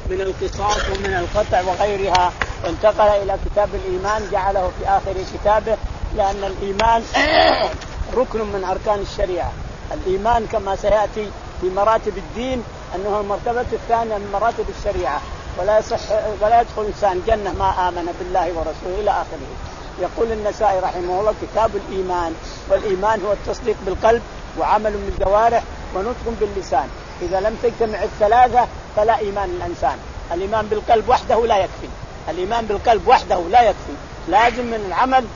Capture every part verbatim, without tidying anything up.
من القصاص ومن القطع وغيرها، وانتقل إلى كتاب الإيمان جعله في آخر كتابه، لأن الإيمان ركن من أركان الشريعة. الإيمان كما سيأتي في مراتب الدين أنه المرتبة الثانية من مراتب الشريعة، ولا يصح ولا يدخل إنسان جنة ما آمن بالله ورسوله إلى آخره. يقول النسائي رحمه الله كتاب الإيمان، والإيمان هو التصديق بالقلب وعمل بالجوارح ونطق باللسان. إذا لم تجتمع الثلاثة فلا إيمان الإنسان. الإيمان بالقلب وحده لا يكفي، الإيمان بالقلب وحده لا يكفي، لازم من العمل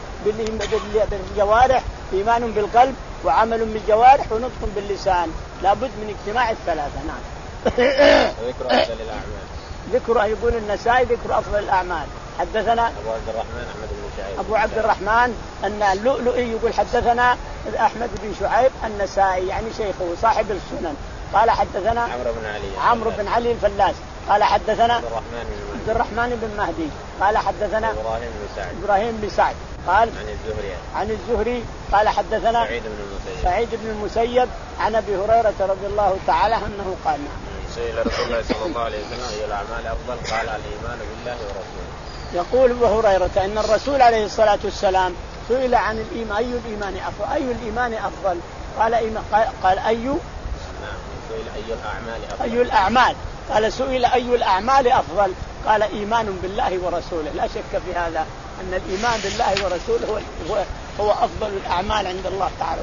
بالجوارح، إيمان بالقلب وعمل بالجوارح ونطق باللسان، لابد من اجتماع الثلاثة. نعم. ذكر أفضل الأعمال. ذكر يقول النسائي ذكر أفضل الأعمال. حدثنا أبو عبد الرحمن أحمد بن شعيب. أبو عبد الرحمن أن اللؤلؤي يقول حدثنا أحمد بن شعيب النسائي يعني شيخه صاحب السنن. قال حدثنا عمرو بن علي عمرو بن علي الفلاس. قال حدثنا عبد الرحمن بن عبد الرحمن بن مهدي. قال حدثنا إبراهيم بن سعد إبراهيم بن سعد. قال عن الزهري عن الزهري قال حدثنا سعيد بن المسيب سعيد بن المسيب عن أبي هريرة رضي الله تعالى أنه قال سئل رسول الله صلى الله عليه وسلم أي الأعمال أفضل؟ قال الإيمان بالله ورسوله. يقول أبو هريرة إن الرسول عليه الصلاة والسلام سئل عن الإيمان أي الإيمان أفضل أي الإيمان أفضل قال إيمان قال أي نعم سئل أي الأعمال أفضل أي الأعمال قال سئل أي الأعمال أفضل قال إيمان بالله ورسوله. لا شك في هذا أن الإيمان بالله ورسوله هو هو أفضل الأعمال عند الله تعالى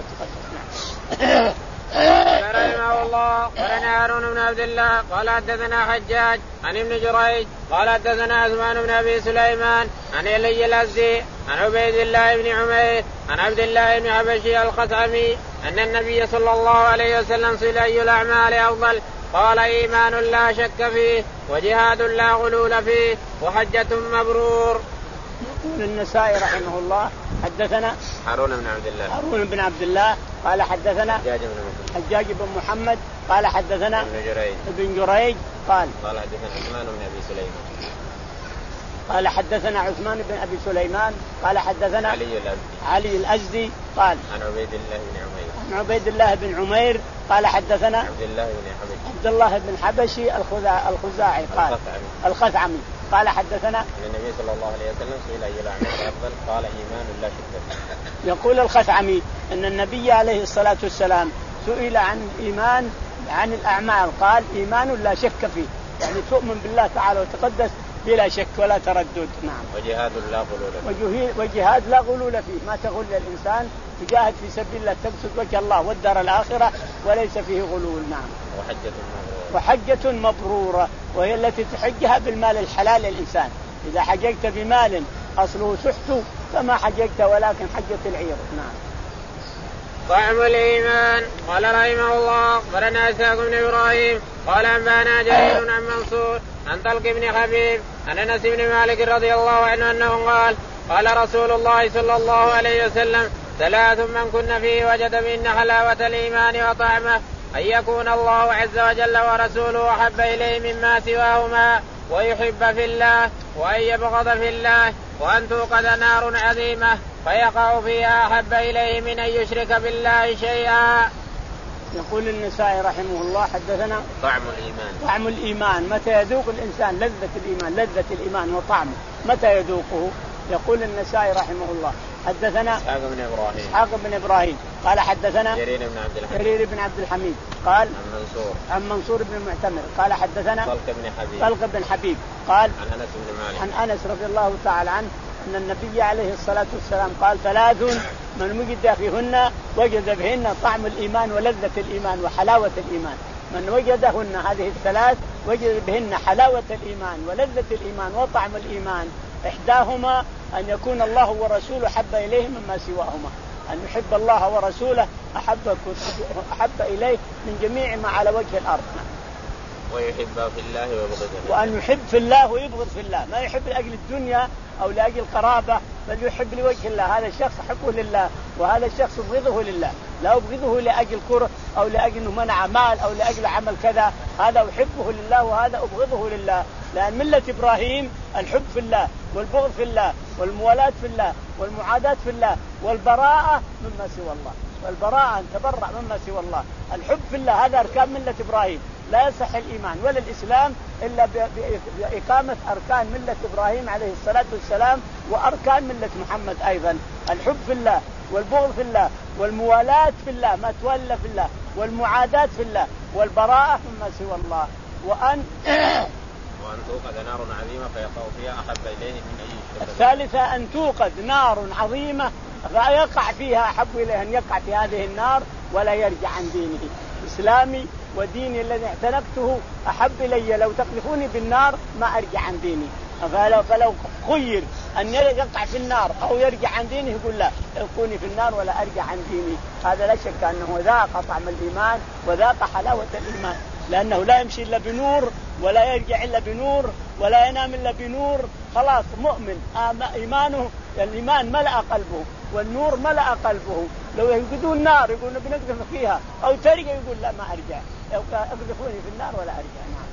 وتقدس. قال رحمه الله قال هارون بن عبد الله قال حدثنا حجاج عن ابن جريج قال حدثنا عثمان بن ابي سليمان عن علي الازدي عن عبيد الله بن عمير عن عبد الله بن حبشي الخثعمي ان النبي صلى الله عليه وسلم سئل اي الاعمال افضل قال ايمان لا شك فيه وجهاد لا غلول فيه وحجة مبرور. يقول النسائي رحمه الله حدثنا هارون بن عبد الله هارون بن عبد الله قال حدثنا حجاج بن محمد حجاج بن محمد قال حدثنا ابن جريج ابن جريج قال قال حدثنا عثمان بن ابي سليمان قال حدثنا عثمان بن ابي سليمان قال حدثنا علي الازدي علي الازدي قال عن عبيد الله بن عمير عن عبيد الله بن عمير قال حدثنا عبد الله بن حبشي عبد الله بن حبشي الخزاعي قال الخثعمي قال حدثنا ان النبي صلى الله عليه وسلم سئل اي الاعمال افضل قال ايمان لا شك فيه. يقول الخثعمي ان النبي عليه الصلاه والسلام سئل عن الايمان عن الاعمال قال ايمان لا شك فيه، يعني تؤمن بالله تعالى وتقدس بلا شك ولا تردد. نعم. وجهاد لا غلول فيه وجهاد لا غلول فيه، ما تغل الانسان تجاهد في سبيل الله تقصد وجه الله والدار الاخره وليس فيه غلول. نعم. وحجة مبرورة وحجة مبرورة وهي التي تحجها بالمال الحلال للإنسان. إذا حججت بمال أصله سحت فما حججت ولكن حجة العير. نعم. طعم الإيمان. قال رحمه الله أخبرنا إسحاق بن إبراهيم قال أنبانا جرير عن منصور عن طلق بن حبيب عن أنس بن مالك رضي الله عنه أنه قال قال رسول الله صلى الله عليه وسلم ثلاث من كن فيه وجد بهن حلاوة الإيمان وطعمه أن يكون الله عز وجل ورسوله أحب إليه مما سواهما ويحب في الله وأن يبغض في الله وأن توقد نار عظيمة فيقع فيها أحب إليه من أن يشرك بالله شيئا. يقول النسائي رحمه الله حدثنا طعم الإيمان. طعم الإيمان متى يذوق الإنسان لذة الإيمان لذة الإيمان وطعمه متى يذوقه. يقول النسائي رحمه الله حدثنا إسحاق بن إبراهيم إسحاق بن إبراهيم قال حدثنا جرير بن عبد الحميد جرير بن عبد الحميد قال عن منصور عن منصور بن المعتمر قال حدثنا طلق بن حبيب طلق بن حبيب قال عن أنس بن مالك عن أنس رضي الله تعالى عنه أن النبي عليه الصلاة والسلام قال ثلاث من وجد فيهن وجد بهن طعم الإيمان ولذة الإيمان وحلاوة الإيمان. من وجدهن هذه الثلاث وجد بهن حلاوة الإيمان ولذة الإيمان وطعم الإيمان. إحداهما أن يكون الله ورسوله أحب إليه مما سواهما، أن يحب الله ورسوله أحب, أحب إليه من جميع ما على وجه الأرض. ويحب في الله ويبغض في الله. وأن يحب في الله ويبغض في الله، ما يحب لأجل الدنيا أو لأجل قرابة بل يحب لوجه الله. هذا الشخص أحبه لله وهذا الشخص أبغضه لله، لا أبغضه لأجل كره أو لأجل أنه منع مال أو لأجل عمل كذا، هذا أحبه لله وهذا أبغضه لله. لأن ملة إبراهيم الحب في الله والبغض في الله والموالاة في الله والمعاداة في الله والبراءة مما سوى الله، والبراءة أن تبرأ مما سوى الله. الحب في الله هذا أركان ملة إبراهيم، لا يصح الإيمان ولا الإسلام إلا بإقامة أركان ملة إبراهيم عليه الصلاة والسلام وأركان ملة محمد أيضا: الحب في الله، والبغض في الله، والموالاة في الله ما تولى في الله، والمعاداة في الله، والبراءة مما سوى الله. وأن وأن توقد نار عظيمة فيقع فيها أحب إليه من أي شيء. الثالثة أن توقد نار عظيمة فيقع فيها أحب إليه أن يقع في هذه النار ولا يرجع عن دينه. إسلامي وديني الذي اعتنقته أحب إلي، لو تقذفوني بالنار ما أرجع عن ديني. فلو, فلو خير أن يقع في النار أو يرجع عن دينه يقول لا، يكوني في النار ولا أرجع عن ديني. هذا لا شك أنه ذاق طعم الإيمان وذاق حلاوة الإيمان، لأنه لا يمشي إلا بنور ولا يرجع إلا بنور ولا ينام إلا بنور. خلاص مؤمن إيمانه، الإيمان ملأ قلبه والنور ملأ قلبه. لو يقودون نار يقولون بنقذف فيها أو ترجع يقول لا ما أرجع، اقذفوني في النار ولا أرجع. نعم.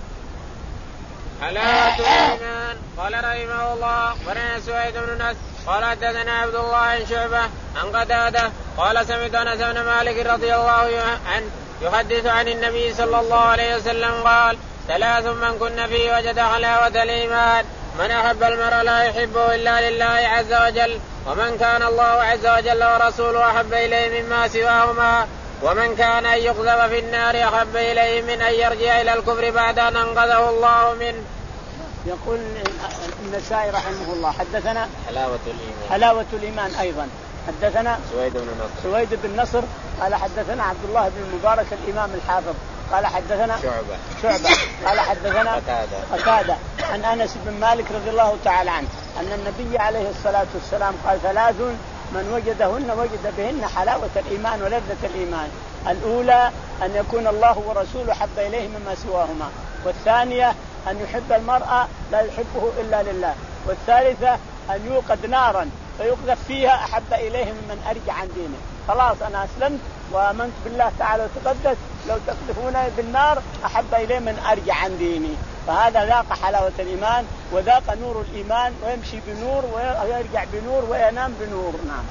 حلاوة الإيمان. قال رحمه الله ورنا سويد بن نس قال حدثنا عبد الله بن شعبة عن قتادة قال سمعت أنس بن مالك رضي الله عنه يحدث عن النبي صلى الله عليه وسلم قال: ثلاث من كن فيه وجد حلاوة الإيمان: من أحب المرء لا يحبه إلا لله عز وجل، ومن كان الله عز وجل ورسوله أحب إليه مما سواهما، ومن كان أن يقذف في النار أحب إليه من أن يرجع إلى الكفر بعد أن أنقذه الله منه. يقول النسائي رحمه الله حدثنا حلاوة الإيمان حلاوة الإيمان أيضا حدثنا سويد بن نصر سويد بن نصر قال حدثنا عبد الله بن المبارك الإمام الحافظ قال حدثنا شعبة شعبة قال حدثنا قتادة قتادة عن أنس بن مالك رضي الله تعالى عنه أن النبي عليه الصلاة والسلام قال: ثلاث من وجدهن وجد بهن حلاوة الإيمان ولذة الإيمان: الأولى أن يكون الله ورسوله حب إليه مما سواهما، والثانية أن يحب المرأة لا يحبه إلا لله، والثالثة أن يوقد نارا فيقذف فيها أحب إليه ممن أرجع عن دينه. خلاص أنا أسلمت وآمنت بالله تعالى وتقدس، لو تقذفوني بالنار أحب إليه من أرجع عن ديني. فهذا ذاق حلاوة الإيمان وذاق نور الإيمان، ويمشي بنور ويرجع بنور وينام بنور. نعم.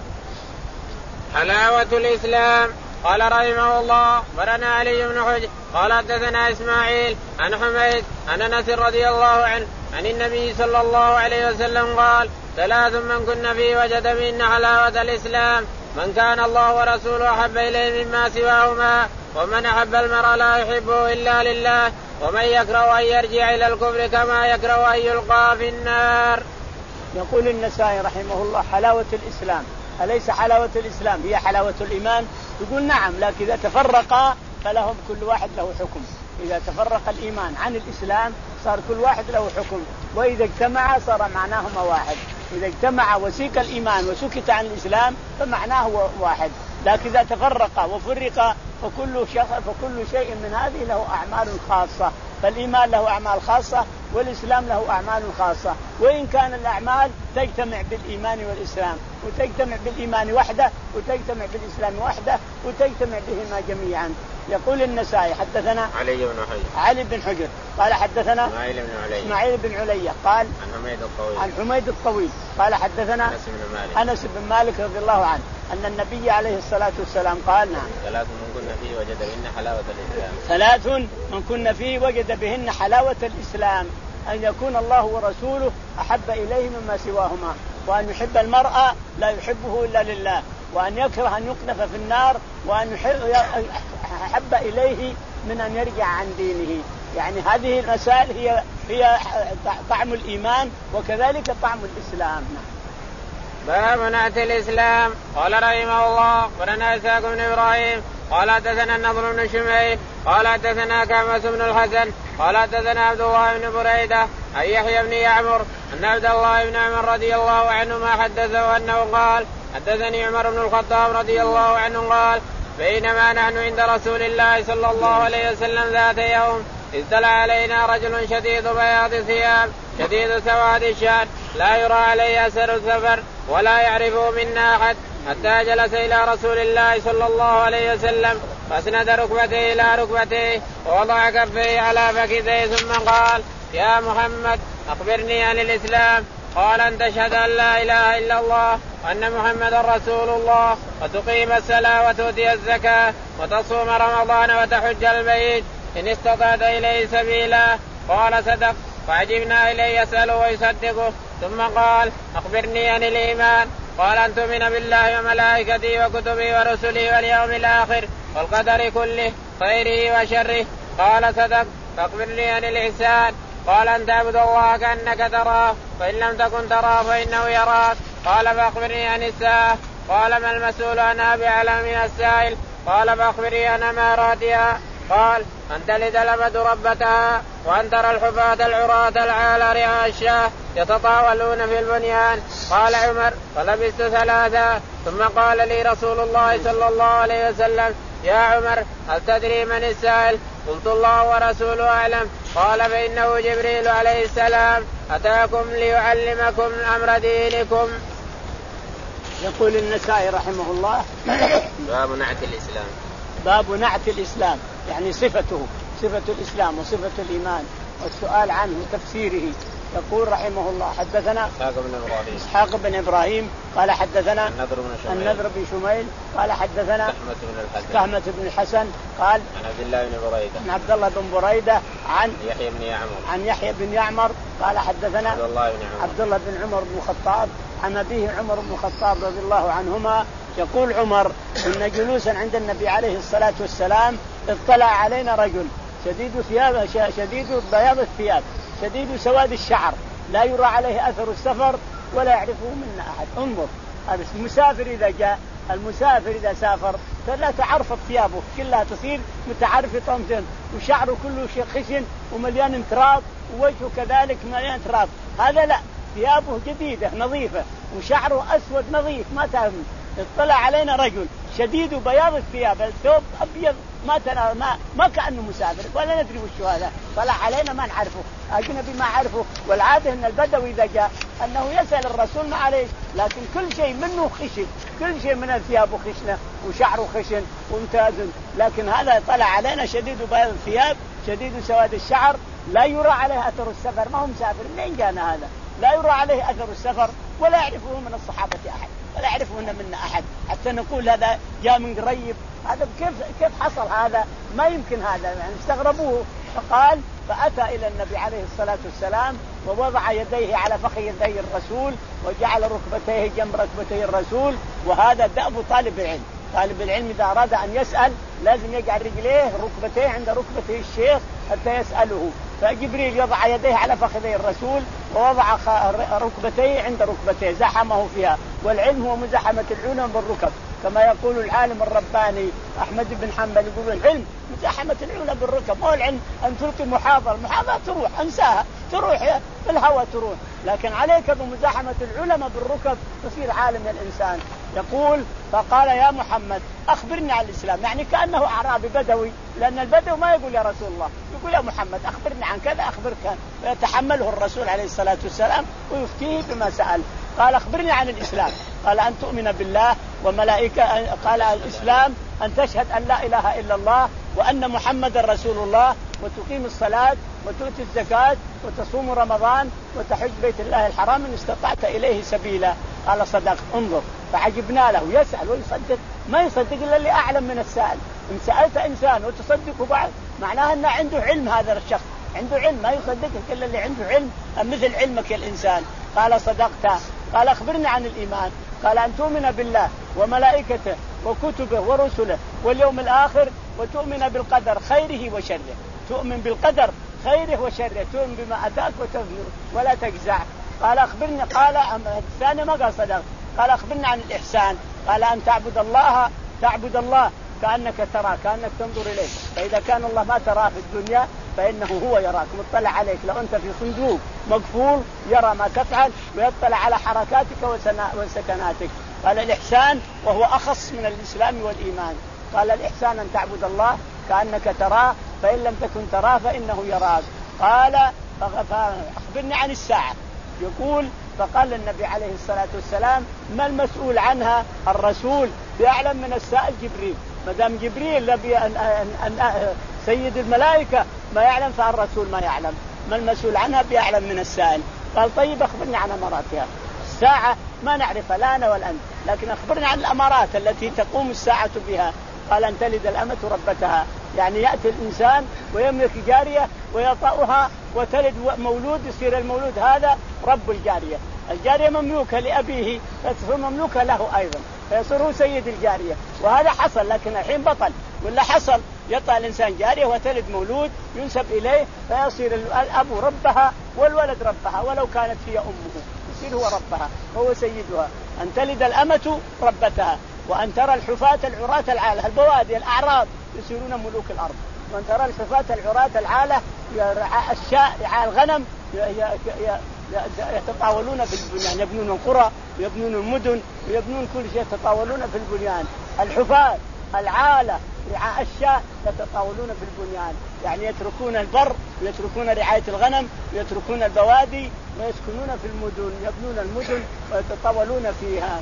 حلاوة الإسلام. قال رحمه الله برنا علي بن حجر قال حدثنا إسماعيل عن حميد عن أنس رضي الله عنه عن النبي صلى الله عليه وسلم قال: ثلاث من كن فيه وجد بهن حلاوة الإسلام: من كان الله ورسوله أحب إليه مما سواهما، ومن أحب المرء لا يحبه إلا لله، ومن يكره أن يرجع إلى الكفر كما يكره أن يلقى في النار. يقول النسائي رحمه الله: حلاوة الإسلام. أليس حلاوة الإسلام هي حلاوة الإيمان؟ يقول نعم، لكن إذا تفرقا فلهم كل واحد له حكم. إذا تفرق الإيمان عن الإسلام صار كل واحد له حكم، وإذا اجتمع صار معناهما واحد. إذا اجتمع وسيق الإيمان وسكت عن الإسلام فمعناه واحد، لكن إذا تفرق وفرق فكل شيء فكل شيء من هذه له أعمال خاصة. فالإيمان له أعمال خاصة والإسلام له أعمال خاصة، وإن كان الأعمال تجتمع بالإيمان والإسلام، وتجتمع بالإيمان وحده وتجتمع بالإسلام وحده وتجتمع بهما جميعا. يقول النسائي حدثنا علي بن حجر علي بن حجر قال حدثنا إسماعيل بن علي إسماعيل بن علي قال عن حميد الطويل عن حميد الطويل قال حدثنا أنس بن مالك أنس بن مالك رضي الله عنه أن النبي عليه الصلاة والسلام قال: نعم، ثلاث من كن فيه وجد بهن حلاوة الإسلام ثلاث من كن فيه وجد بهن حلاوة الإسلام: أن يكون الله ورسوله أحب إليه مما سواهما، وأن يحب المرأة لا يحبه إلا لله، وأن يكره أن يقذف في النار، وأن يحب إليه من أن يرجع عن دينه. يعني هذه المسائل هي هي طعم الإيمان وكذلك طعم الإسلام. باب نعت الإسلام. قال رحمه الله ولنا إسحاق بن إبراهيم قال حدثنا النضر بن شميل قال حدثنا كامس بن الحسن قال حدثنا عبد الله بن بريدة عن يحيى بن يعمر أن عبد الله بن عمر رضي الله عنهما حدثه أنه قال: حدثني عمر بن الخطاب رضي الله عنه قال: بينما نحن عند رسول الله صلى الله عليه وسلم ذات يوم اطلع علينا رجل شديد بياض ثياب شديد سواد الشعر لا يرى عليه أثر السفر ولا يعرفه منا أحد، حتى جلس إلى رسول الله صلى الله عليه وسلم فاسند ركبتيه إلى ركبتيه ووضع كفيه على فخذيه ثم قال: يا محمد أخبرني عن الإسلام. قال: أن تشهد أن لا إله إلا الله وأن محمد رسول الله، وتقيم الصلاة وتؤتي الزكاة وتصوم رمضان وتحج البيت إن استطعت إليه سبيلا. قال صدق. فعجبنا إليه يسأله ويصدقه. ثم قال أخبرني عن الإيمان. قال أن تؤمن بالله وملائكته وكتبه ورسله واليوم الآخر والقدر كله خيره وشره. قال صدق. فأخبرني عن الإحسان. قال أن تعبد الله كأنك تراه فإن لم تكن تراه فإنه يراك. قال فأخبرني عن الساعة. قال ما المسؤول عنها بأعلم من السائل. قال فأخبرني عن أماراتها. قال أن تلد الأمة ربتها وأن ترى الحفاة العراة العالى رعاء الشاة يتطاولون في البنيان. قال عمر فلبثت ثلاثة ثم قال لي رسول الله صلى الله عليه وسلم يا عمر هل تدري من السائل؟ قلت الله ورسوله أعلم. قال فإنه جبريل عليه السلام أتاكم ليعلمكم أمر دينكم. يقول النسائي رحمه الله باب نعت الإسلام. باب نعت الإسلام يعني صفته صفة الإسلام وصفة الإيمان والسؤال عنه وتفسيره. يقول رحمه الله حدثنا إسحاق بن إبراهيم إسحاق بن إبراهيم قال حدثنا النضر بن شميل النضر بن شميل قال حدثنا تحمة بن الحسن تهمة بن الحسن قال عن عبد الله بن بريدة عن عبد الله بن بريدة عن يحيى بن يعمر عن يحيى بن يعمر قال حدثنا عبد الله بن عمر عبد الله بن عمر بن الخطاب عن أبيه عمر بن الخطاب رضي الله عنهما. يقول عمر إن جلوسا عند النبي عليه الصلاة والسلام اطلع علينا رجل شديد ثياب شديد بياض الثياب شديد سواد الشعر لا يرى عليه أثر السفر ولا يعرفه منا أحد. انظر هذا المسافر إذا جاء المسافر إذا سافر فلا تعرف ثيابه كلها تصير متعرفة وشعره كله خشن ومليان تراب ووجهه كذلك مليان تراب. هذا لا ثيابه جديدة نظيفة وشعره أسود نظيف ما تعرف. اطلع علينا رجل شديد بياض الثياب الثوب أبيض ما ترى ما ما كأنه مسافر ولا ندري وش هذا. طلع علينا ما نعرفه أجنبي ما عرفه. والعادة أن البدوي إذا جاء أنه يسأل الرسول ما عليه لكن كل شيء منه خشن كل شيء من الثياب خشنة وشعره خشن وممتاز. لكن هذا طلع علينا شديد بياض الثياب شديد سواد الشعر لا يرى عليه أثر السفر. ما هو مسافر منين جانا هذا؟ لا يرى عليه أثر السفر ولا يعرفه من الصحابة أحد ولا يعرفه منا أحد حتى نقول هذا جاء من قريب. هذا كيف كيف حصل هذا؟ ما يمكن هذا يعني استغربوه. فقال فأتى إلى النبي عليه الصلاة والسلام ووضع يديه على فخذ يدي الرسول وجعل ركبتيه جنب ركبتي الرسول. وهذا دأب طالب العلم. طالب العلم إذا أراد أن يسأل لازم يجعل رجليه ركبتيه عند ركبتي الشيخ حتى يسأله. فجبريل يضع يديه على فخذي الرسول ووضع ركبتيه عند ركبتيه زحمه فيها. والعلم هو مزاحمة العلم بالركب كما يقول العالم الرباني أحمد بن حنبل يقول العلم مزاحمة العلم بالركب. ما هو العلم أن تلقي محاضرة محاضرة تروح أنساها تروح في الهواء تروح. لكن عليك بمزاحمة العلماء بالركب تصير عالم الإنسان. يقول فقال يا محمد أخبرني عن الإسلام يعني كأنه أعرابي بدوي لأن البدو ما يقول يا رسول الله يقول يا محمد أخبرني عن كذا أخبرك. ويتحمله الرسول عليه الصلاة والسلام ويفتيه بما سأل. قال أخبرني عن الإسلام. قال أن تؤمن بالله وملائكة. قال الإسلام أن تشهد أن لا إله إلا الله وأن محمد رسول الله وتقيم الصلاة وتؤتي الزكاة وتصوم رمضان وتحج بيت الله الحرام إن استطعت إليه سبيلا. قال صدقت. انظر فعجبنا له يسأل ويصدق ما يصدق إلا اللي أعلم من السائل. إن سألت إنسان وتصدقه بعد معناها أنه عنده علم. هذا الشخص عنده علم ما يصدقك إلا اللي عنده علم مثل علمك الإنسان. قال صدقت. قال أخبرني عن الإيمان. قال أن تؤمن بالله وملائكته وكتبه ورسله واليوم الآخر وتؤمن بالقدر خيره وشره. تؤمن بالقدر خيره وشره تؤمن بما أتاك وتغفر ولا تجزع. قال أخبرني. قال الثاني ما قال صدق. قال أخبرني عن الإحسان. قال أن تعبد الله تعبد الله كأنك ترى كأنك تنظر إليه. فإذا كان الله ما تراه في الدنيا فإنه هو يراك مطلع عليك. لو أنت في صندوق مقفول يرى ما تفعل ويطلع على حركاتك وسكناتك. قال الإحسان وهو أخص من الإسلام والإيمان. قال الإحسان أن تعبد الله كأنك تراه فإن لم تكن تراه فإنه يراك. قال فأخبرني عن الساعة. يقول فقال النبي عليه الصلاة والسلام ما المسؤول عنها الرسول بأعلم من السائل جبريل. مدام جبريل نبي أن أن أن سيد الملائكة ما يعلم فالرسول ما يعلم. ما المسؤول عنها بأعلم من السائل. قال طيب أخبرني عن أماراتها. الساعة ما نعرفها لا أنا ولا أنت لكن أخبرني عن الأمارات التي تقوم الساعة بها. قال أن تلد الأمة ربتها يعني يأتي الإنسان ويملك جارية ويطأها وتلد مولود، يصير المولود هذا رب الجارية، الجارية مملوكة لأبيه فتصير مملوكة له أيضا، فيصير هو سيد الجارية. وهذا حصل، لكن الحين بطل ولا حصل يطأ الإنسان جارية وتلد مولود ينسب إليه، فيصير الأب ربها والولد ربها، ولو كانت هي أمه يصير هو ربها وهو سيدها. أن تلد الأمة ربتها، وأن ترى الحفاة العراة العالة البوادي الأعراب يصيرون ملوك الأرض، وأن ترى الحفاة العراة العالة رعاء الشاء رعاء الغنم يتطاولون في البنيان، يبنون القرى ويبنون المدن ويبنون كل شيء، يتطاولون في البنيان. الحفاة العالة رعاء الشاء يتطاولون في البنيان، يعني يتركون البر ويتركون رعاية الغنم ويتركون البوادي ويسكنون في المدن، يبنون المدن ويتطاولون فيها.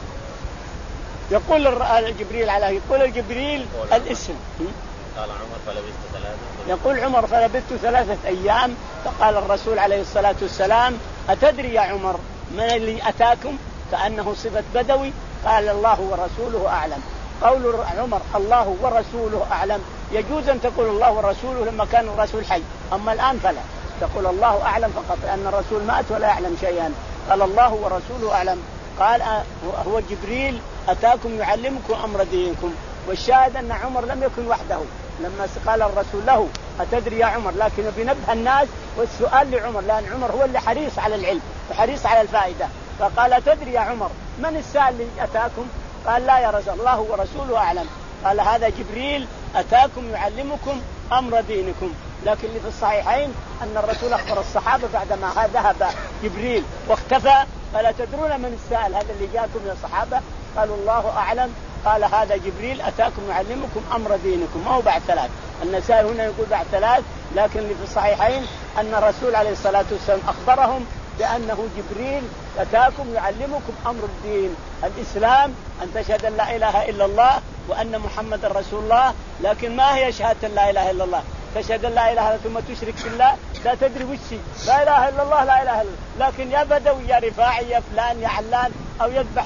يقول الجبريل عليه يقول الجبريل الاسم. قال عمر فلبثت ثلاثة. يقول عمر فلبثت ثلاثة أيام. فقال الرسول عليه الصلاة والسلام أتدري يا عمر من اللي أتاكم؟ كأنه صفة بدوي. قال الله ورسوله أعلم. قول عمر الله ورسوله أعلم يجوز أن تقول الله ورسوله لما كان الرسول حي، أما الآن فلا تقول الله أعلم فقط، لأن الرسول مات ولا يعلم شيئا. قال الله ورسوله أعلم. قال هو جبريل أتاكم يعلمكم أمر دينكم. والشاهد أن عمر لم يكن وحده لما قال الرسول له أتدري يا عمر، لكن بنبه الناس والسؤال لعمر، لأن عمر هو اللي حريص على العلم وحريص على الفائدة. فقال أتدري يا عمر من السائل اللي أتاكم؟ قال لا يا رسول الله ورسوله أعلم. قال هذا جبريل أتاكم يعلمكم أمر دينكم. لكن اللي في الصحيحين أن الرسول أخبر الصحابة بعدما ذهب جبريل واختفى قال تدرون من السائل هذا اللي جاءكم يا صحابة؟ قالوا الله أعلم. قال هذا جبريل أتاكم يعلمكم أمر دينكم. ما هو بعد ثلاث، النسائي هنا يقول بعد ثلاث، لكن اللي في الصحيحين أن الرسول عليه الصلاة والسلام أخبرهم بأنه جبريل أتاكم يعلمكم أمر الدين الإسلام، أن تشهد أن لا إله إلا الله وأن محمد رسول الله. لكن ما هي شهادة لا إله إلا الله؟ تشهد أن لا إله إلا الله ثم تشرك بالله، لا تدري وش لا إله إلا الله لا إله إلا الله. لكن يا بدوي يا رفاعي يا فلان يا علان أو يذبح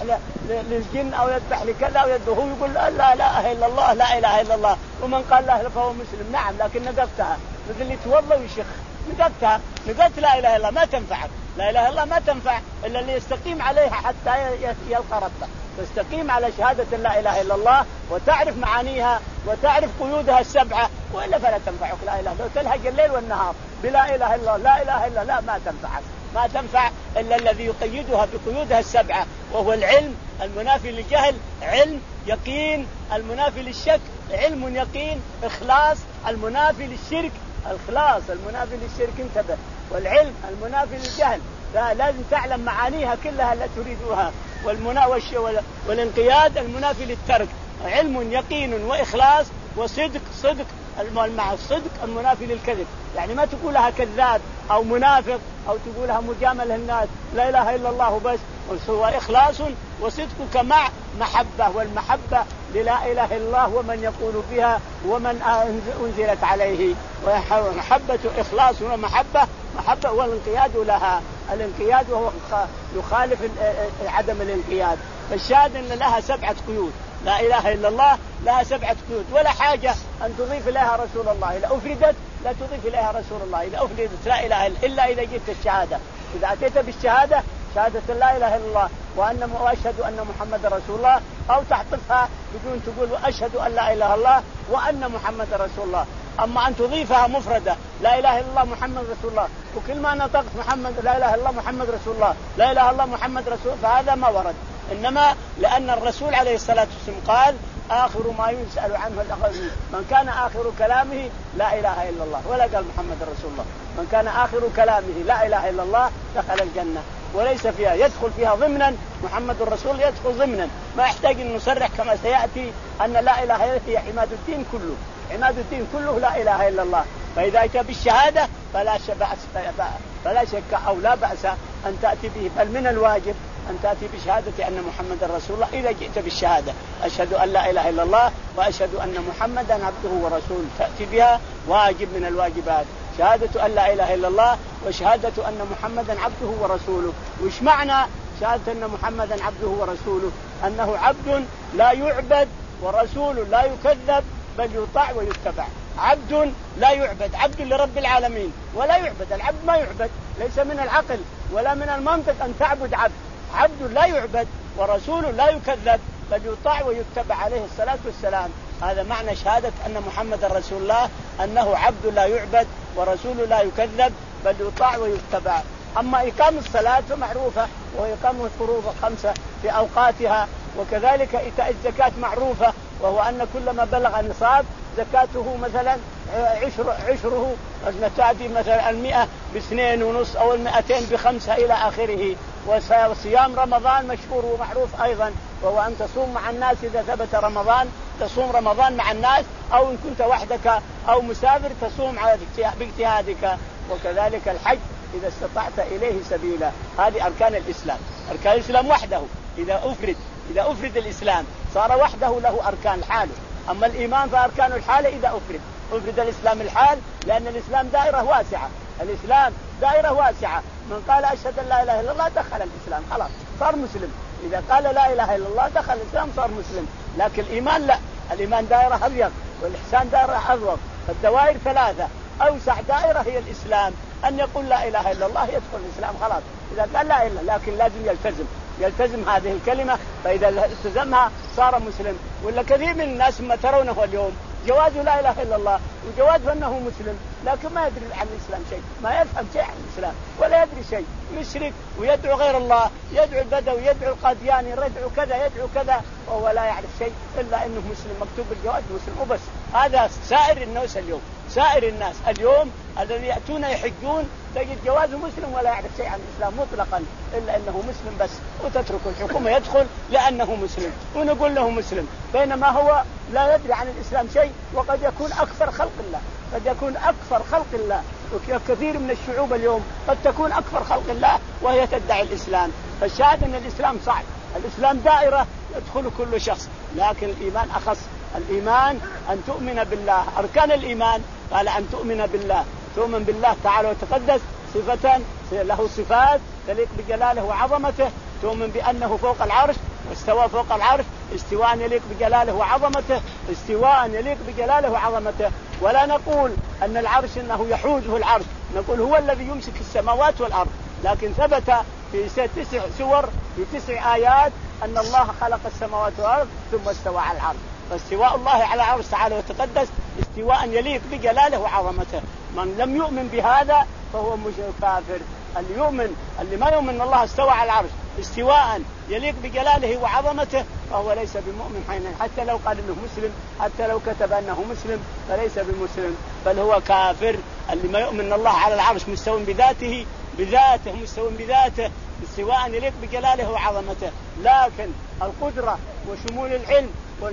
للجن أو يذبح لكذا أو يذبح، هو يقول لا إله إلا الله لا إله إلا الله، ومن قال لا فهو مسلم. نعم، لكن نقفتها مثل اللي توضى ويشخ، نقفتها نقفت لا إله إلا الله ما تنفعك، لا إله إلا الله ما تنفع إلا اللي يستقيم عليها حتى يلقى ربه. تستقيم على شهادة لا إله إلا الله وتعرف معانيها وتعرف قيودها السبعة، وإلا فلا تنفعك لا إله. لو تلهج الليل والنهار بلا إله إلا لا إله إلا لا ما تنفعك، ما تنفع إلا الذي يقيدها بقيودها السبعة، وهو العلم المنافي للجهل، علم يقين المنافي للشك، علم يقين إخلاص المنافي للشرك، الإخلاص المنافي للشرك انتبه، والعلم المنافي للجهل. لازم تعلم معانيها كلها التي تريدها، والمنا والانقياد المنافي للترك، علم يقين وإخلاص وصدق، صدق مع الصدق المنافي للكذب. يعني ما تقولها كذاب أو منافق أو تقولها مجاملة الناس، لا إله إلا الله بس. وإخلاص وصدقك مع محبة، والمحبة للا إله إلا الله ومن يقول بها ومن أنزلت عليه، ومحبة إخلاص ومحبة محبة والانقياد لها، الانقياد وهو يخالف عدم الانقياد. فالشاهد أن لها سبعة قيود، لا إله إلا الله لها سبعة قيود، ولا حاجة أن تضيف إليها رسول الله. إذا أفردت لا تضيف إليها رسول الله، إذا أفردت لا إله إلا إذا جئت الشهادة، إذا أتيت بالشهادة شهادة لا إله إلا الله وأن وأشهد أن محمد رسول الله، أو تحطفها بدون تقول وأشهد أن لا إله إلا الله وأن محمد رسول الله. أما أن تضيفها مفردة لا إله إلا الله محمد رسول الله، وكل ما نطقت محمد لا إله إلا الله محمد رسول الله لا إله إلا الله محمد رسول، فهذا ما ورد. إنما لأن الرسول عليه الصلاة والسلام قال آخر ما يسأل عنه الأخرين، من كان آخر كلامه لا إله إلا الله، ولا قال محمد رسول الله، من كان آخر كلامه لا إله إلا الله دخل الجنة، وليس فيها يدخل فيها ضمنا، محمد الرسول يدخل ضمنا، ما يحتاج أن نصرح كما سيأتي أن لا إله إلا هي عماد الدين كله، عماد الدين كله لا إله إلا الله. فإذا أتى بالشهادة فلا بأس فلا شك أو لا بأس أن تأتي به، بل من الواجب أن تأتي بشهادة أن محمد رسول الله. إذا جئت بالشهادة أشهد أن لا إله إلا الله وأشهد أن محمدا عبده ورسوله، تأتي بها واجب من الواجبات، شهادة أن لا إله إلا الله وشهادة أن محمدا عبده ورسوله. وش معنى شهادة أن محمدا عبده ورسوله؟ أنه عبد لا يعبد ورسول لا يكذب بل يطاع ويتبع. عبد لا يعبد، عبد لرب العالمين ولا يعبد. العبد ما يعبد، ليس من العقل ولا من المنطق أن تعبد عبد. عبد لا يعبد ورسول لا يكذب بل يطاع ويتبع عليه الصلاة والسلام. هذا معنى شهادة أن محمد رسول الله، أنه عبد لا يعبد ورسول لا يكذب بل يطاع ويتبع. أما إقام الصلاة فمعروفة، وإقام الفروض الخمسة في أوقاتها، وكذلك إيتاء الزكاة معروفة، وهو أن كلما بلغ النصاب زكاته مثلا عشر عشره تأتي مثلا المئة باثنين ونص أو المئتين بخمسة إلى آخره. وصيام رمضان مشهور ومعروف أيضا، وهو أن تصوم مع الناس إذا ثبت رمضان، تصوم رمضان مع الناس، أو إن كنت وحدك أو مسافر تصوم باجتهادك. وكذلك الحج إذا استطعت إليه سبيلا. هذه أركان الإسلام. أركان الإسلام وحده إذا أفرد إذا أفرد الإسلام صار وحده له أركان الحال. أما الإيمان فأركان الحال إذا أفرد أفرد الإسلام الحال، لأن الإسلام دائرة واسعة. الإسلام دائرة واسعة، من قال أشهد أن لا إله إلا الله دخل الإسلام، خلاص صار مسلم. إذا قال لا إله إلا الله دخل الإسلام صار مسلم. لكن الإيمان لا، الإيمان دائرة أضيق والإحسان دائرة أضيق. فالدوائر ثلاثة، أوسع دائرة هي الإسلام، أن يقول لا إله إلا الله يدخل الإسلام خلاص. إذا قال لا إله، لكن لازم يلتزم يلتزم هذه الكلمة، فإذا التزمها صار مسلم. ولا كثير من الناس ما ترونه اليوم جواز لا إله إلا الله وجواز أنه مسلم، لكن ما يدري عن الإسلام شيء، ما يفهم شيء عن الإسلام ولا يدري شيء، مشرك ويدعو غير الله، يدعو البدوي، يدعو القادياني، يدعو كذا يدعو كذا، وهو لا يعرف شيء إلا أنه مسلم، مكتوب الجواز مسلم وبس. هذا سائر الناس اليوم، سائر الناس اليوم الذين يأتون يحجون تجد جوازه مسلم ولا يعرف شيء عن الإسلام مطلقا إلا أنه مسلم بس، وتترك الحكومة يدخل لأنه مسلم ونقول له مسلم، بينما هو لا يدري عن الإسلام شيء، وقد يكون أكثر خلق الله، قد يكون أكثر خلق الله. وكثير من الشعوب اليوم قد تكون أكثر خلق الله وهي تدعي الإسلام. فالشاهد أن الإسلام صعب، الإسلام دائرة يدخل كل شخص، لكن الإيمان أخص. الإيمان أن تؤمن بالله، أركان الإيمان قال أن تؤمن بالله، تؤمن بالله تعالى وتقدس صفة له صفات تليق بجلاله وعظمته، تؤمن بأنه فوق العرش واستوى فوق العرش استواء يليق بجلاله وعظمته، استواء يليق بجلاله وعظمته. ولا نقول أن العرش أنه يحوزه العرش، نقول هو الذي يمسك السماوات والأرض، لكن ثبت في تسع سور في تسع آيات أن الله خلق السماوات والأرض ثم استوى على العرش. فاستواء الله على العرش تعالى وتقدس استواء يليق بجلاله وعظمته. من لم يؤمن بهذا فهو مشرك كافر. اللي يؤمن اللي ما يؤمن الله استوى على العرش استواء يليق بجلاله وعظمته فهو ليس بمؤمن حينا، حتى لو قال انه مسلم، حتى لو كتب انه مسلم فليس بمسلم، بل هو كافر. اللي ما يؤمن الله على العرش مستوى بذاته بذاته مستوى بذاته استواء يليق بجلاله وعظمته، لكن القدرة وشمول العلم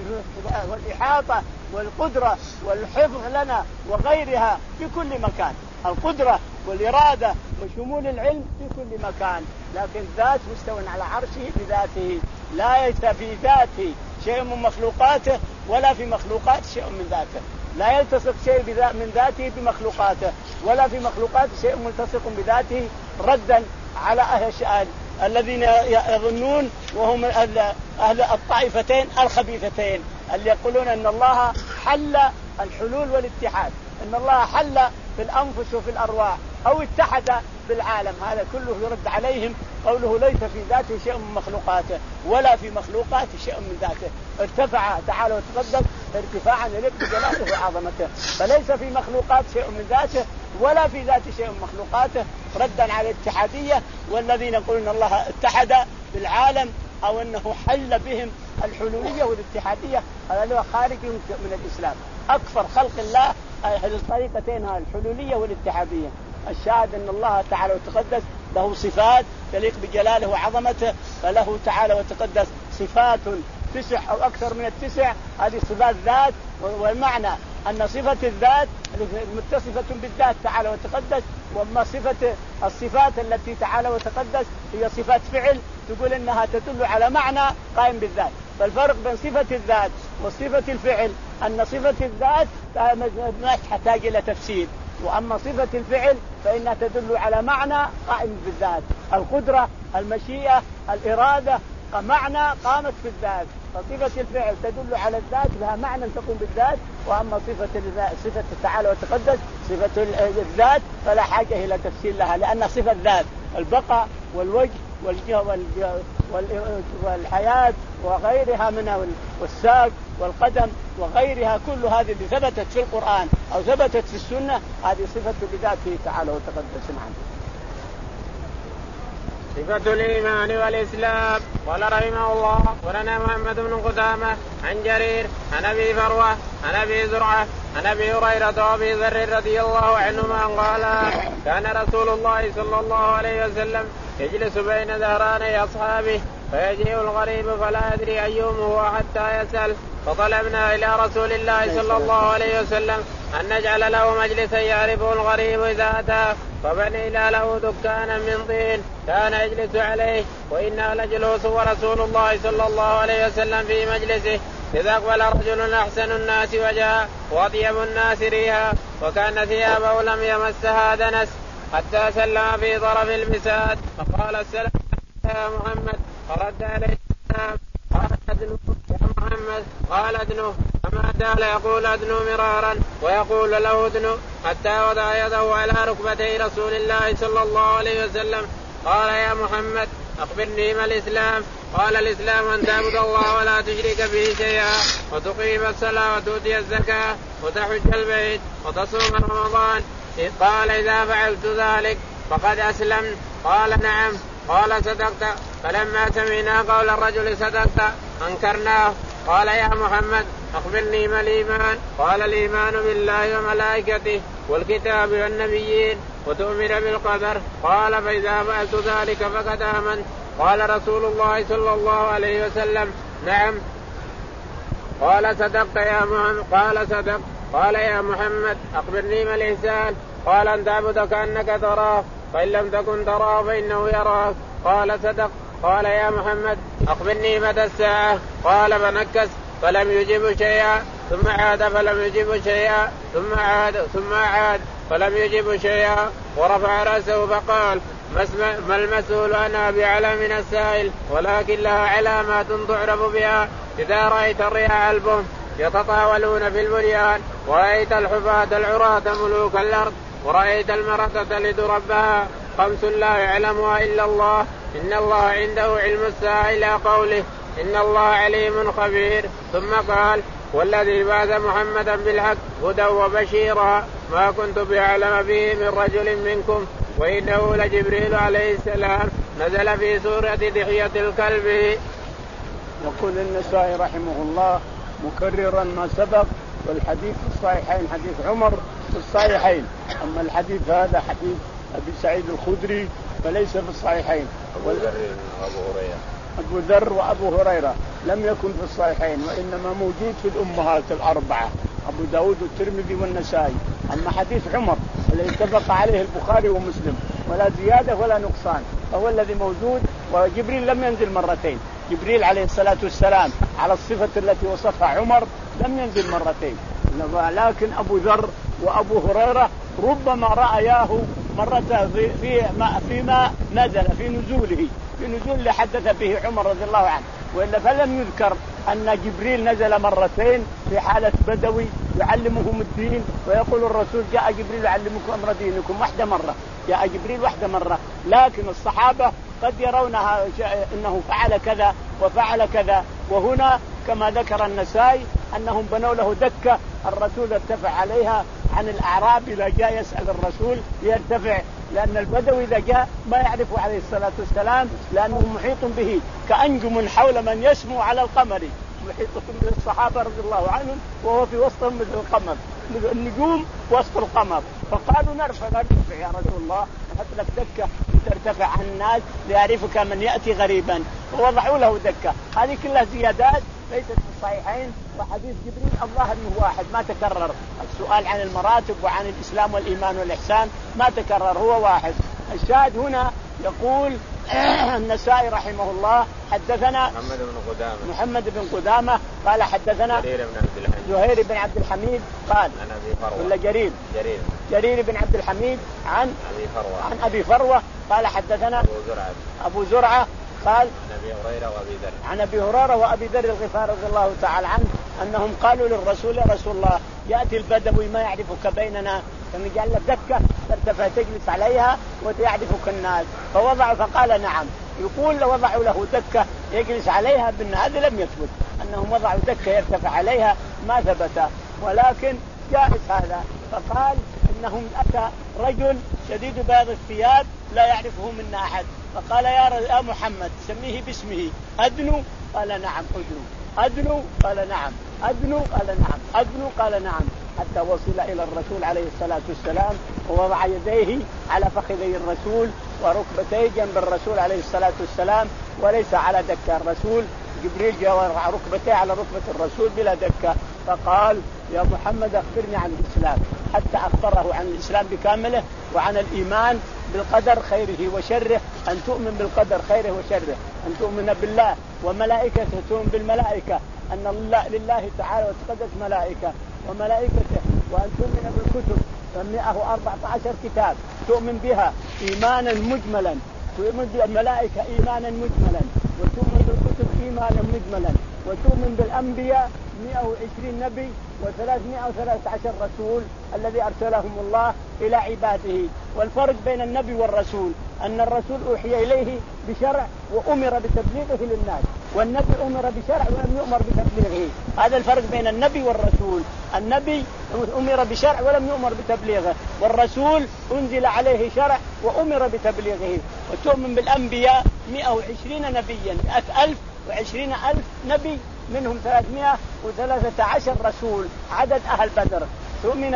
والإحاطة والقدرة والحفظ لنا وغيرها في كل مكان، القدرة والإرادة وشمول العلم في كل مكان، لكن ذات مستوى على عرشه بذاته، لا يلتقي في ذاته شيء من مخلوقاته ولا في مخلوقات شيء من ذاته، لا يلتصق شيء من ذاته بمخلوقاته ولا في مخلوقاته شيء ملتصق بذاته، ردا على أهل الذين يظنون وهم أهل الطائفتين الخبيثتين اللي يقولون أن الله حل الحلول والاتحاد، أن الله حل في الأنفس وفي الأرواح أو اتحد بالعالم. هذا كله يرد عليهم قوله ليس في ذاته شيء من مخلوقاته ولا في مخلوقاته شيء من ذاته، ارتفع تعالى وتقدس ارتفاعا يليق بجلاله وعظمته، فليس في مخلوقات شيء من ذاته ولا في ذاته شيء من مخلوقاته، ردا على الاتحادية والذين يقولون الله اتحد بالعالم أو أنه حل بهم الحلولية والاتحادية. هذا هو خارج من الإسلام. أكثر خلق الله الطريقتين هذه الحلولية والاتحادية. الشاهد أن الله تعالى وتقدس له صفات تليق بجلاله وعظمته، فله تعالى وتقدس صفات تسع أو أكثر من التسع، هذه صفات ذات، والمعنى أن صفة الذات متصفة بالذات تعالى وتقدس، وأما صفة الصفات التي تعالى وتقدس هي صفات فعل تقول إنها تدل على معنى قائم بالذات. فالفرق بين صفة الذات وصفة الفعل أن صفة الذات ما تحتاج إلى تفسير، وأما صفة الفعل فإنها تدل على معنى قائم بالذات. القدرة، المشيئة، الإرادة معنى قامت في الذات، فصفة الفعل تدل على الذات لها معنى تكون بالذات، وأما صفة صفة التعالى وتقدس صفة الذات فلا حاجة إلى تفسير لها، لأن صفة الذات البقاء والوجه والحياة وغيرها من والساق والقدم وغيرها، كل هذه اللي ثبتت في القرآن أو ثبتت في السنة هذه صفة بذاته تعالى وتقدس. نعم. صفة الإيمان والإسلام. قال رحمه الله ولنا محمد بن قدامة عن جرير عن أبي فروة عن أبي زرعة عن أبي هريرة وأبي ذر رضي الله عنهما قال كان رسول الله صلى الله عليه وسلم يجلس بين ظهراني أصحابه فيجيء الغريب فلا يدري أيهم هو حتى يسأل، فطلبنا إلى رسول الله صلى الله عليه وسلم أن نجعل له مجلسا يعرفه الغريب إذا أتى، فبنينا له دكانا من طين كان يجلس عليه وإنا لجلوس ورسول الله صلى الله عليه وسلم في مجلسه، إذا أقبل رجل أحسن الناس وجاء وأطيب الناس ريها وكان ثيابه لم يمسها دنس حتى سلم في طرف المساد فقال السلام يا محمد، فرد عليه السلام قال أدنو يا محمد، قال أدنو، فما زال يقول أدنو مرارا ويقول له أدنو حتى وضع يده على ركبتي رسول الله صلى الله عليه وسلم. قال يا محمد أخبرني ما الإسلام؟ قال الإسلام أن تعبد الله ولا تشرك به شيئا وتقيم الصلاة وتؤتي الزكاة وتحج البيت وتصوم رمضان. قال إذا فعلت ذلك فقد أسلمت. قال نعم. قال صدقت. فلما سمعنا قول الرجل صدقت أنكرناه. قال يا محمد أخبرني ما الإيمان؟ قال الإيمان بالله وملائكته والكتاب والنبيين وتؤمن بالقدر. قال فإذا فعلت ذلك فقد آمنت. قال رسول الله صلى الله عليه وسلم نعم. قال صدقت يا محمد. قال صدقت. قال يا محمد أخبرني ما الإحسان؟ قال أن تعبد كأنك تراه فإن لم تكن تراه فإنه يراك. قال صدق. قال يا محمد أخبرني متى الساعة؟ قال فنكس فلم يجب شيئا ثم عاد فلم يجب شيئا ثم عاد ثم عاد فلم يجب شيئا ورفع رأسه فقال ما المسؤول عنها بأعلم من السائل ولكن لها علامات تعرف بها. إذا رأيت الرياء البهم يتطاولون في البنيان ورأيت الحفاة العراة ملوك الأرض ورأيت المرأة تلد ربها خمس لا يعلمها إلا الله إن الله عنده علم الساعة إلى قوله إن الله عليم خبير. ثم قال والذي بعث محمدا بالحق هدى وبشيرا ما كنت بأعلم به من رجل منكم وإنه لجبريل عليه السلام نزل في سورة دحية الكلب. يقول النسائي رحمه الله مكررا ما سبق، والحديث في الصحيحين حديث عمر في الصحيحين، أما الحديث هذا حديث أبي سعيد الخدري فليس في الصحيحين. أبو ذر وأبو هريرة أبو ذر وأبو هريرة لم يكن في الصحيحين وإنما موجود في الأمهات الأربعة أبو داود والترمذي والنسائي. أما حديث عمر الذي اتفق عليه البخاري ومسلم ولا زيادة ولا نقصان فهو الذي موجود. وجبريل لم ينزل مرتين، جبريل عليه الصلاة والسلام على الصفة التي وصفها عمر لم ينزل مرتين، لكن أبو ذر وأبو هريرة ربما رأياه مرة في فيما نزل في نزوله في نزول اللي حدث به عمر رضي الله عنه، وإلا فلم يذكر أن جبريل نزل مرتين في حالة بدوي يعلمهم الدين، ويقول الرسول جاء جبريل يعلمكم أمر دينكم واحدة مرة، جاء جبريل واحدة مرة. لكن الصحابة قد يرونها إنه فعل كذا وفعل كذا. وهنا كما ذكر النسائي أنهم بنوا له دكة الرسول ارتفع عليها عن الأعراب إذا جاء يسأل الرسول يرتفع، لأن البدوي إذا جاء ما يعرفه عليه الصلاة والسلام لأنه محيط به كأنجم حول من يسمو على القمر، محيط بالصحابة رضي الله عنهم وهو في وسطهم مثل القمر مثل النجوم وسط القمر. فقالوا نرفع نرفع يا رسول الله نحط لك دكة ترتفع عن الناس ليعرفك من يأتي غريبا، ووضعوا له دكة. هذه كلها زيادات ليست في الصحيحين. وحديث جبريل الظاهر انه واحد ما تكرر، السؤال عن المراتب وعن الإسلام والإيمان والإحسان ما تكرر، هو واحد. الشاهد هنا يقول النسائي رحمه الله حدثنا محمد بن قدامة محمد بن قدامة قال حدثنا جرير بن عبد الحميد زهير بن عبد الحميد قال عن أبي فروة ولا جرير جرير جرير بن عبد الحميد عن أبي فروة عن أبي فروة قال حدثنا أبو زرعة أبو زرعة قال عن ابي هريره وابي ذر عن ابي هريره وابي ذر الغفاري رضي الله تعالى عنه انهم قالوا للرسول يا رسول الله ياتي البدوي ما يعرفك بيننا فنجعل لك دكه ترتفع تجلس عليها ويعرفك الناس فوضع فقال نعم. يقول لو وضعوا له دكه يجلس عليها هذا لم يثبت انهم وضعوا دكه يرتفع عليها ما ثبت ولكن جائز هذا. فقال انهم اتى رجل شديد بياض الثياب لا يعرفه منا احد فقال يا محمد سميه باسمه أدنو قال نعم أدنو أدنو قال نعم أدنو قال نعم أدنو قال نعم حتى وصل إلى الرسول عليه الصلاة والسلام ووضع يديه على فخذي الرسول وركبتيه جنب الرسول عليه الصلاة والسلام وليس على دكة. الرسول جبريل جاء ورفع ركبتيه على ركبة الرسول بلا دكة فقال يا محمد أخبرني عن الإسلام حتى أخبره عن الإسلام بكامله وعن الإيمان بالقدر خيره وشره أن تؤمن بالقدر خيره وشره أن تؤمن بالله وملائكته تؤمن بالملائكة أن الله لله تعالى وتقدس ملائكة وملائكته وأن تؤمن بالكتب مئة وأربعة عشر كتاب تؤمن بها إيمانا مجملا تؤمن بالملائكة إيمانا مجملا وتؤمن بالكتب إيمانا مجملا وتؤمن بالأنبياء مئة وعشرين نبي وثلاثمائة وثلاثة عشر رسول الذي أرسلهم الله إلى عباده. والفرق بين النبي والرسول أن الرسول أوحي إليه بشرع وأمر بتبليغه للناس والنبي أمر بشرع ولم يؤمر بتبليغه. هذا الفرق بين النبي والرسول. النبي أمر بشرع ولم يؤمر بتبليغه والرسول أنزل عليه شرع وأمر بتبليغه. وتؤمن بالأنبياء مئة وعشرين نبيا مئة ألف وعشرين ألف نبي منهم ثلاثمائة وثلاثة عشر رسول عدد أهل بدر. تؤمن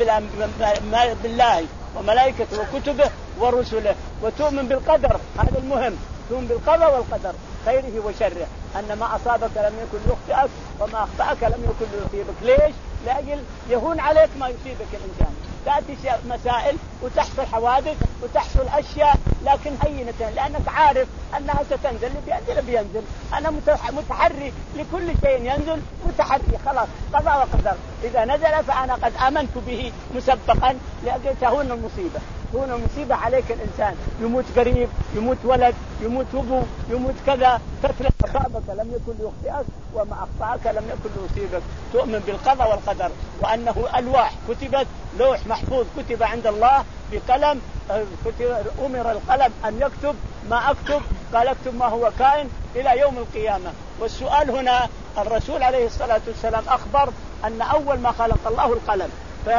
بالله وملائكته وكتبه ورسله وتؤمن بالقدر هذا المهم تؤمن بالقضاء والقدر خيره وشره أن ما أصابك لم يكن يخطئك وما أخطأك لم يكن يصيبك. ليش؟ لأجل يهون عليك ما يصيبك الإنسان تأتي مسائل وتحصل حوادث وتحصل أشياء لكن هينة لأنك عارف أنها ستنزل اللي بينزل بينزل. أنا متحري لكل شيء ينزل متحري خلاص قضاء وقدر إذا نزل فأنا قد آمنت به مسبقا لأجل تهون المصيبة تهون المصيبة عليك الإنسان يموت قريب يموت ولد يموت أبو يموت كذا تتلف أصابك لم يكن يخطئك وما أخطأك لم يكن يصيبك. تؤمن بالقضاء والقدر وأنه ألواح كتبت لوح محفوظ كتب عند الله بقلم أمر القلم أن يكتب ما أكتب قال اكتب ما هو كائن إلى يوم القيامة. والسؤال هنا الرسول عليه الصلاة والسلام أخبر أن أول ما خلق الله القلم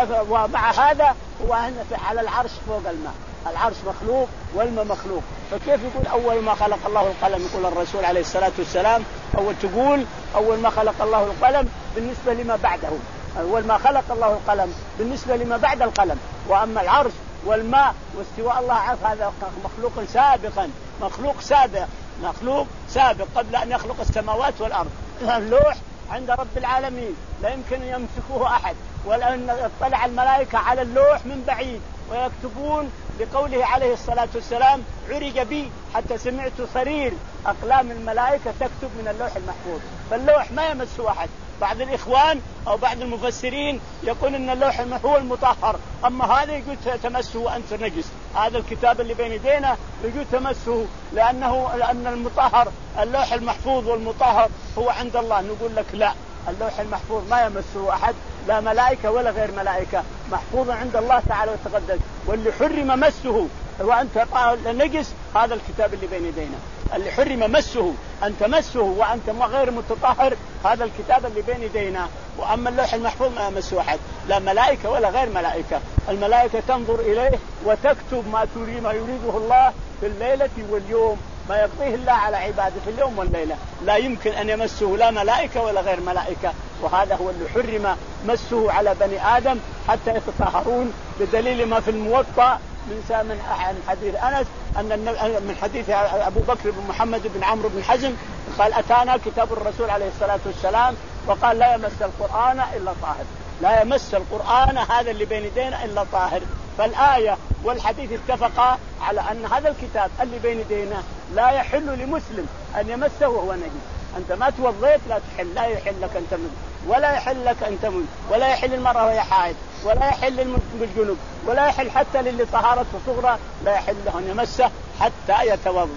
ومع هذا هو على العرش فوق الماء العرش مخلوق والماء مخلوق فكيف يقول أول ما خلق الله القلم؟ يقول الرسول عليه الصلاة والسلام أول تقول أول ما خلق الله القلم بالنسبة لما بعده أول ما خلق الله القلم بالنسبة لما بعد القلم. وأما العرش والماء واستواء الله عارف هذا مخلوق سابقا مخلوق سابق مخلوق سابق قبل أن يخلق السماوات والأرض. اللوح عند رب العالمين لا يمكن يمسكوه أحد ولأن اطلع الملائكة على اللوح من بعيد ويكتبون لقوله عليه الصلاة والسلام عرج بي حتى سمعت صرير أقلام الملائكة تكتب من اللوح المحفوظ. فاللوح ما يمسه أحد. بعض الإخوان أو بعض المفسرين يقول إن اللوح هو المطهر أما هذا يقول تمسه وأنت نجس. هذا الكتاب اللي بين يدينا يقول تمسه لأنه لأن المطهر اللوح المحفوظ والمطهر هو عند الله. نقول لك لا اللوح المحفوظ ما يمسه أحد لا ملائكة ولا غير ملائكة محفوظ عند الله تعالى وتقدس. واللي حرم مسه وأنت نجس هذا الكتاب اللي بين يدينا اللي حرم مسه أن تمسه وأنت غير متطهر هذا الكتاب اللي بين يدينا. وأما اللوح المحفوظ ما يمسه أحد لا ملائكة ولا غير ملائكة. الملائكة تنظر إليه وتكتب ما تريد ما يريده الله في الليلة واليوم ما يقضيه الله على عباده في اليوم والليلة لا يمكن أن يمسه لا ملائكة ولا غير ملائكة. وهذا هو اللي حرم مسه على بني آدم حتى يتطهرون بدليل ما في الموطأ من من حديث أنس أن من حديث أبو بكر بن محمد بن عمرو بن حزم قال أتانا كتاب الرسول عليه الصلاة والسلام وقال لا يمس القرآن إلا طاهر لا يمس القرآن هذا اللي بين يدينا إلا طاهر. فالآية والحديث اتفقا على أن هذا الكتاب اللي بين يدينا لا يحل لمسلم أن يمسه وهو نجس. أنت ما توضيت لا تحل لا يحل لك أن تمن ولا يحل لك أن تمن ولا يحل المرأة وهي حائض ولا يحل بالجنوب ولا يحل حتى للي طهارته صغرى لا يحل له أن يمسه حتى يتوضأ.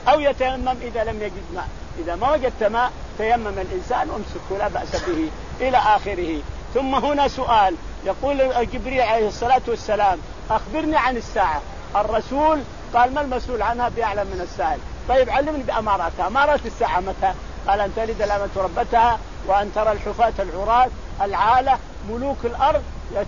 أو يتيمم إذا لم يجد ماء. إذا ما وجدت ماء تيمم الإنسان وامسكه لا بأس به إلى آخره. ثم هنا سؤال، يقول جبريل عليه الصلاة والسلام أخبرني عن الساعة. الرسول قال ما المسؤول عنها بأعلم من السائل. طيب علمني بأماراتها. أمارات الساعة متى؟ قال أن تلد الأمة ربتها وأن ترى الحفاة العراة العالة ملوك الأرض،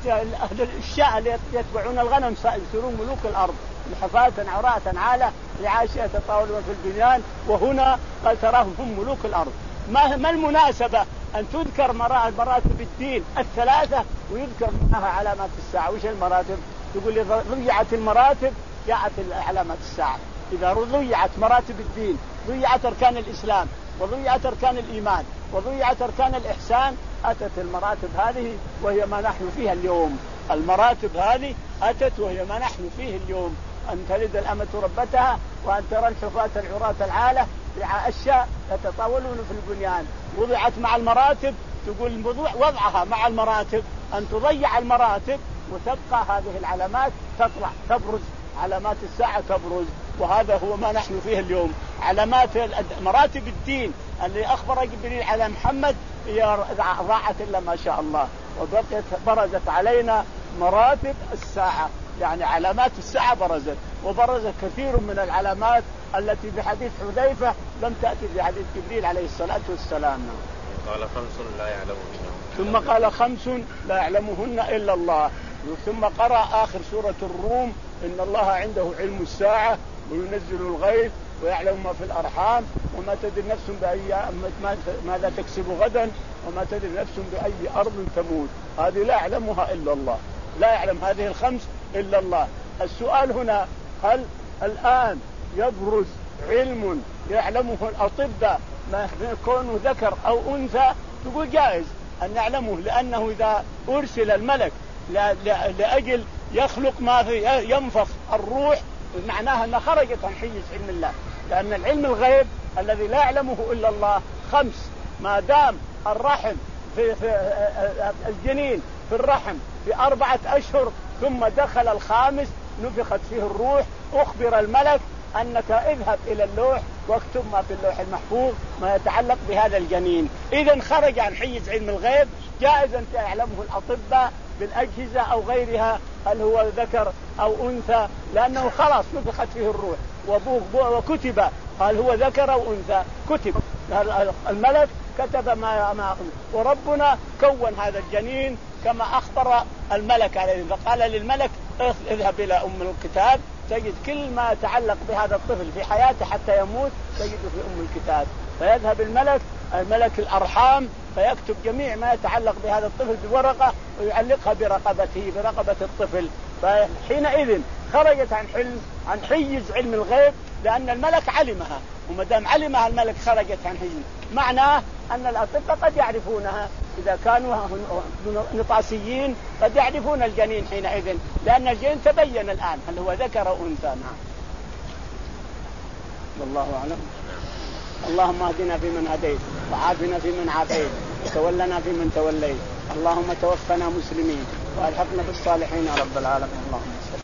الشاء اللي يتبعون الغنم يصيرون ملوك الأرض، الحفاة عراة عالة لعاشية يتطاولون في البنيان، وهنا قال تراهم هم ملوك الأرض. ما, ما المناسبة أن تذكر مراتب الدين الثلاثة ويذكر معها علامات الساعة؟ وش المراتب؟ تقول إذا ضيعت المراتب جاءت علامات الساعة. إذا ضيعت مراتب الدين، ضيعت أركان الإسلام، وضيعت أركان الإيمان، وضيعت أركان الإحسان، أتت المراتب هذه وهي ما نحن فيها اليوم. المراتب هذه أتت وهي ما نحن فيه اليوم، أن تلد الأمة ربتها وأن ترى الحفاة العراة العالة رعاء الشاء يتطاولون في البنيان. وضعت مع المراتب، تقول وضعها مع المراتب أن تضيع المراتب وتبقى هذه العلامات تطلع تبرز، علامات الساعة تبرز. وهذا هو ما نحن فيه اليوم، علامات مراتب الدين اللي أخبر جبريل على محمد هي ضاعت إلا ما شاء الله، وبقيت برزت علينا مراتب الساعة، يعني علامات الساعة برزت. وبرزت كثير من العلامات التي بحديث حذيفة لم تأتي بحديث جبريل عليه الصلاة والسلام. قال خمس لا يعلمهن، ثم قال خمس لا يعلمهن إلا الله. ثم قرأ آخر سورة الروم إن الله عنده علم الساعة وينزل الغيث ويعلم ما في الأرحام وما تدري نفس بأي ماذا تكسب غدا وما تدري نفس بأي أرض تموت. هذه لا يعلمها إلا الله، لا يعلم هذه الخمس إلا الله. السؤال هنا، هل الآن يبرز علم يعلمه الأطباء ما يكون ذكر أو أنثى؟ تقول جائز أن نعلمه، لأنه إذا أرسل الملك لأجل يخلق ما في ينفخ الروح معناها أنها خرجت عن حيز علم الله، لأن العلم الغيب الذي لا يعلمه إلا الله خمس. ما دام الرحم في, في الجنين في الرحم بأربعة أشهر ثم دخل الخامس نفخت فيه الروح، أخبر الملك أنك اذهب إلى اللوح واكتب ما في اللوح المحفوظ ما يتعلق بهذا الجنين. إذن خرج عن حيز علم الغيب، جائز أن يعلمه الأطباء بالأجهزة أو غيرها هل هو ذكر أو أنثى، لأنه خلاص نفخت فيه الروح وكتب هل هو ذكر أو أنثى، كتب الملك كتب ما ما وربنا كون هذا الجنين كما أخبر الملك عليه، فقال للملك اذهب إلى أم الكتاب تجد كل ما يتعلق بهذا الطفل في حياته حتى يموت تجد في أم الكتاب. فيذهب الملك الملك الأرحام فيكتب جميع ما يتعلق بهذا الطفل بورقة ويعلقها برقبته برقبة الطفل. فحينئذ خرجت عن حلم عن حيز علم الغيب، لأن الملك علمها، وما دام علمها الملك خرجت عن حيز. معناه أن الأطباء قد يعرفونها إذا كانوا نطاسيين، قد يعرفون الجنين حينئذ، لأن الجنين تبين الآن هل هو ذكر أو أنثى. نعم، والله أعلم. اللهم اهدنا فيمن هديت وعافنا فيمن عافيت وتولنا فيمن توليت، اللهم توفنا مسلمين والحقنا بالصالحين يا رب العالمين. اللهم